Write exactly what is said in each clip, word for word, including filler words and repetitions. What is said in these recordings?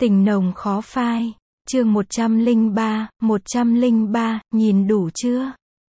Tình nồng khó phai. Chương một trăm lẻ ba, một trăm lẻ ba, nhìn đủ chưa?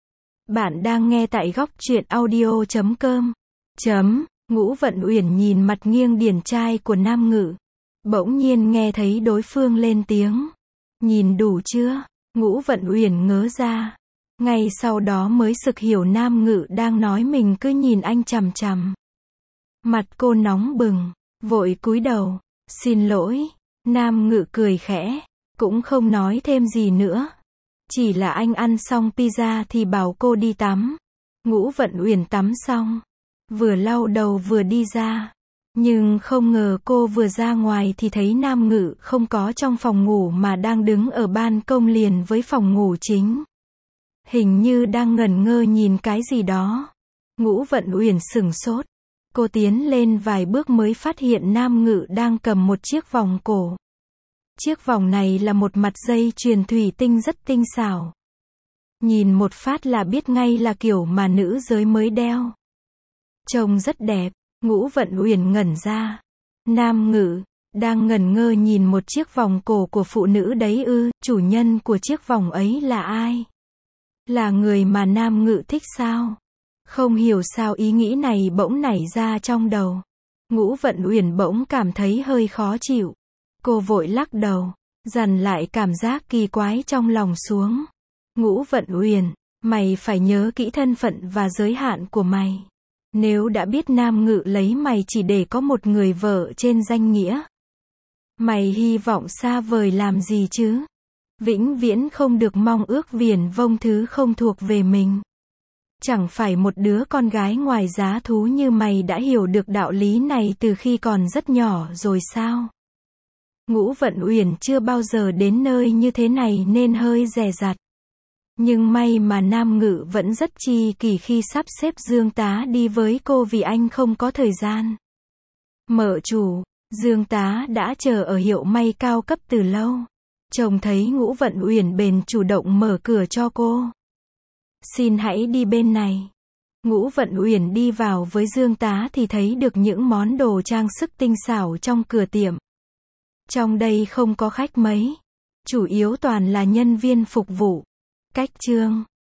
Bạn đang nghe tại góc truyện audio chấm com. Chấm, Ngũ Vận Uyển nhìn mặt nghiêng điển trai của Nam Ngự. Bỗng nhiên nghe thấy đối phương lên tiếng. Nhìn đủ chưa? Ngũ Vận Uyển ngớ ra. Ngay sau đó mới sực hiểu Nam Ngự đang nói mình cứ nhìn anh chằm chằm. Mặt cô nóng bừng, vội cúi đầu. Xin lỗi. Nam Ngự cười khẽ, cũng không nói thêm gì nữa. Chỉ là anh ăn xong pizza thì bảo cô đi tắm. Ngũ Vận Uyển tắm xong, vừa lau đầu vừa đi ra. Nhưng không ngờ cô vừa ra ngoài thì thấy Nam Ngự không có trong phòng ngủ mà đang đứng ở ban công liền với phòng ngủ chính. Hình như đang ngẩn ngơ nhìn cái gì đó. Ngũ Vận Uyển sửng sốt. Cô tiến lên vài bước mới phát hiện Nam Ngự đang cầm một chiếc vòng cổ. Chiếc vòng này là một mặt dây chuyền thủy tinh rất tinh xảo. Nhìn một phát là biết ngay là kiểu mà nữ giới mới đeo. Trông rất đẹp. Ngũ Vận Uyển ngẩn ra. Nam Ngự đang ngẩn ngơ nhìn một chiếc vòng cổ của phụ nữ đấy ư? Chủ nhân của chiếc vòng ấy là ai? Là người mà Nam Ngự thích sao? Không hiểu sao ý nghĩ này bỗng nảy ra trong đầu. Ngũ Vận Uyển bỗng cảm thấy hơi khó chịu. Cô vội lắc đầu, dằn lại cảm giác kỳ quái trong lòng xuống. Ngũ Vận Uyển, mày phải nhớ kỹ thân phận và giới hạn của mày. Nếu đã biết Nam Ngự lấy mày chỉ để có một người vợ trên danh nghĩa, mày hy vọng xa vời làm gì chứ? Vĩnh viễn không được mong ước viển vông thứ không thuộc về mình. Chẳng phải một đứa con gái ngoài giá thú như mày đã hiểu được đạo lý này từ khi còn rất nhỏ rồi sao? Ngũ Vận Uyển chưa bao giờ đến nơi như thế này nên hơi dè dặt. Nhưng may mà Nam Ngự vẫn rất chi kỷ khi sắp xếp Dương Tá đi với cô vì anh không có thời gian. Mợ chủ, Dương Tá đã chờ ở hiệu may cao cấp từ lâu. Trông thấy Ngũ Vận Uyển bèn chủ động mở cửa cho cô. Xin hãy đi bên này. Ngũ Vận Uyển đi vào với Dương Tá thì thấy được những món đồ trang sức tinh xảo trong cửa tiệm. Trong đây không có khách mấy. Chủ yếu toàn là nhân viên phục vụ. Cách chương